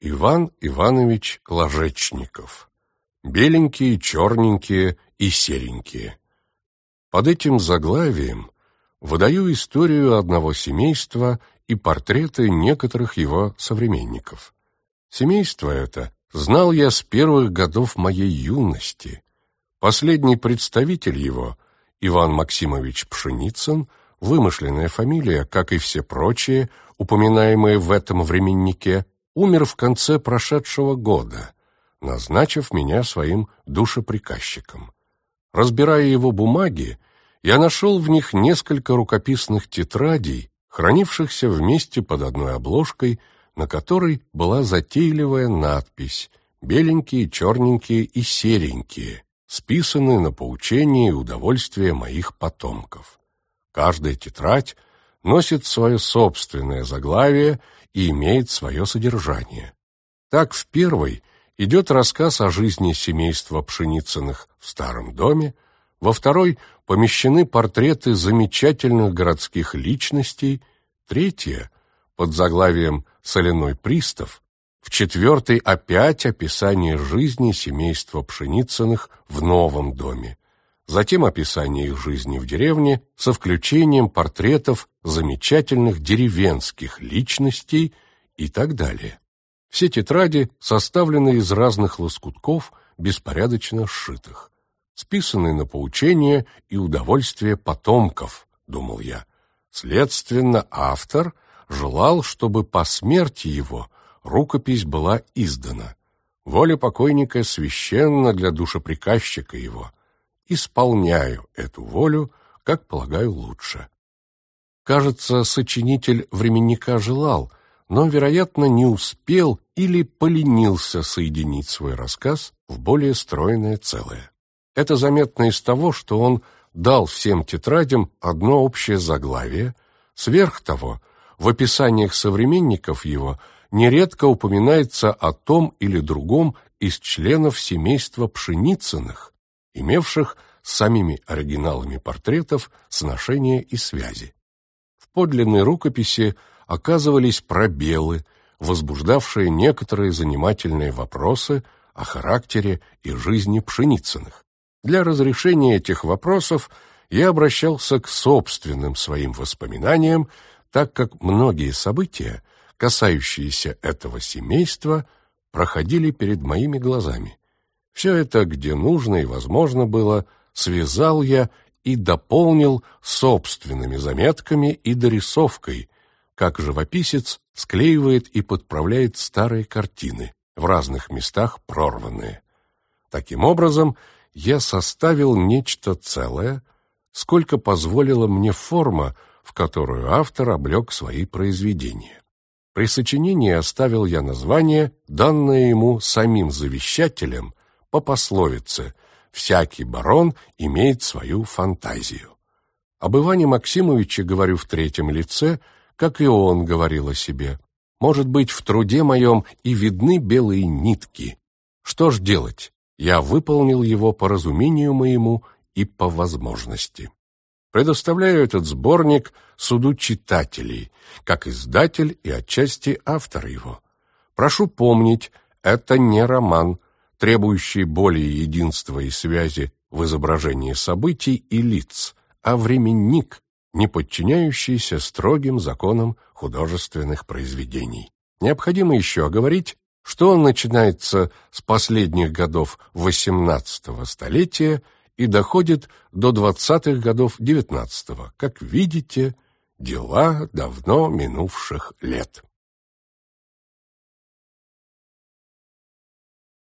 Иван Иванович Ложечников. Беленькие, черненькие и серенькие. Под этим заглавием выдаю историю одного семейства и портреты некоторых его современников. Семейство это знал я с первых годов моей юности. Последний представитель его, Иван Максимович Пшеницын, вымышленная фамилия, как и все прочие, упоминаемые в этом временнике, умер в конце прошедшего года, назначив меня своим душеприказчиком. Разбирая его бумаги, я нашел в них несколько рукописных тетрадей, хранившихся вместе под одной обложкой, на которой была затейливая надпись «Беленькие, черненькие и серенькие», списанные на поучение и удовольствие моих потомков. Каждая тетрадь носит свое собственное заглавие и имеет свое содержание. Так в первой идет рассказ о жизни семейства Пшеницыных в старом доме, во второй помещены портреты замечательных городских личностей, третья, под заглавием «Соляной пристав», в четвертой опять описание жизни семейства Пшеницыных в новом доме, затем описание их жизни в деревне со включением портретов замечательных деревенских личностей и так далее. Все тетради составлены из разных лоскутков, беспорядочно сшитых. Списанные на поучение и удовольствие потомков, думал я. Следственно, автор желал, чтобы по смерти его рукопись была издана. Воля покойника священна для душеприказчика его. Исполняю эту волю, как полагаю, лучше. Кажется, сочинитель временника желал, но, вероятно, не успел или поленился соединить свой рассказ в более стройное целое. Это заметно из того, что он дал всем тетрадям одно общее заглавие. Сверх того, в описаниях современников его нередко упоминается о том или другом из членов семейства Пшеницыных, имевших с самими оригиналами портретов сношения и связи. В подлинной рукописи оказывались пробелы, возбуждавшие некоторые занимательные вопросы о характере и жизни Пшеницыных. Для разрешения этих вопросов я обращался к собственным своим воспоминаниям, так как многие события, касающиеся этого семейства, проходили перед моими глазами. Все это, где нужно и возможно было, связал я и дополнил собственными заметками и дорисовкой, как живописец склеивает и подправляет старые картины, в разных местах прорванные. Таким образом, я составил нечто целое, сколько позволила мне форма, в которую автор облег свои произведения. При сочинении оставил я название, данное ему самим завещателем, по пословице «Всякий барон имеет свою фантазию». Об Иване Максимовиче говорю в третьем лице, как и он говорил о себе. Может быть, в труде моем и видны белые нитки. Что ж делать? Я выполнил его по разумению моему и по возможности. Предоставляю этот сборник суду читателей, как издатель и отчасти автор его. Прошу помнить, это не роман, требующий более единства и связи в изображении событий и лиц, а временник, не подчиняющийся строгим законам художественных произведений. Необходимо еще оговорить, что он начинается с последних годов XVIII столетия и доходит до 20-х годов XIX, как видите, дела давно минувших лет.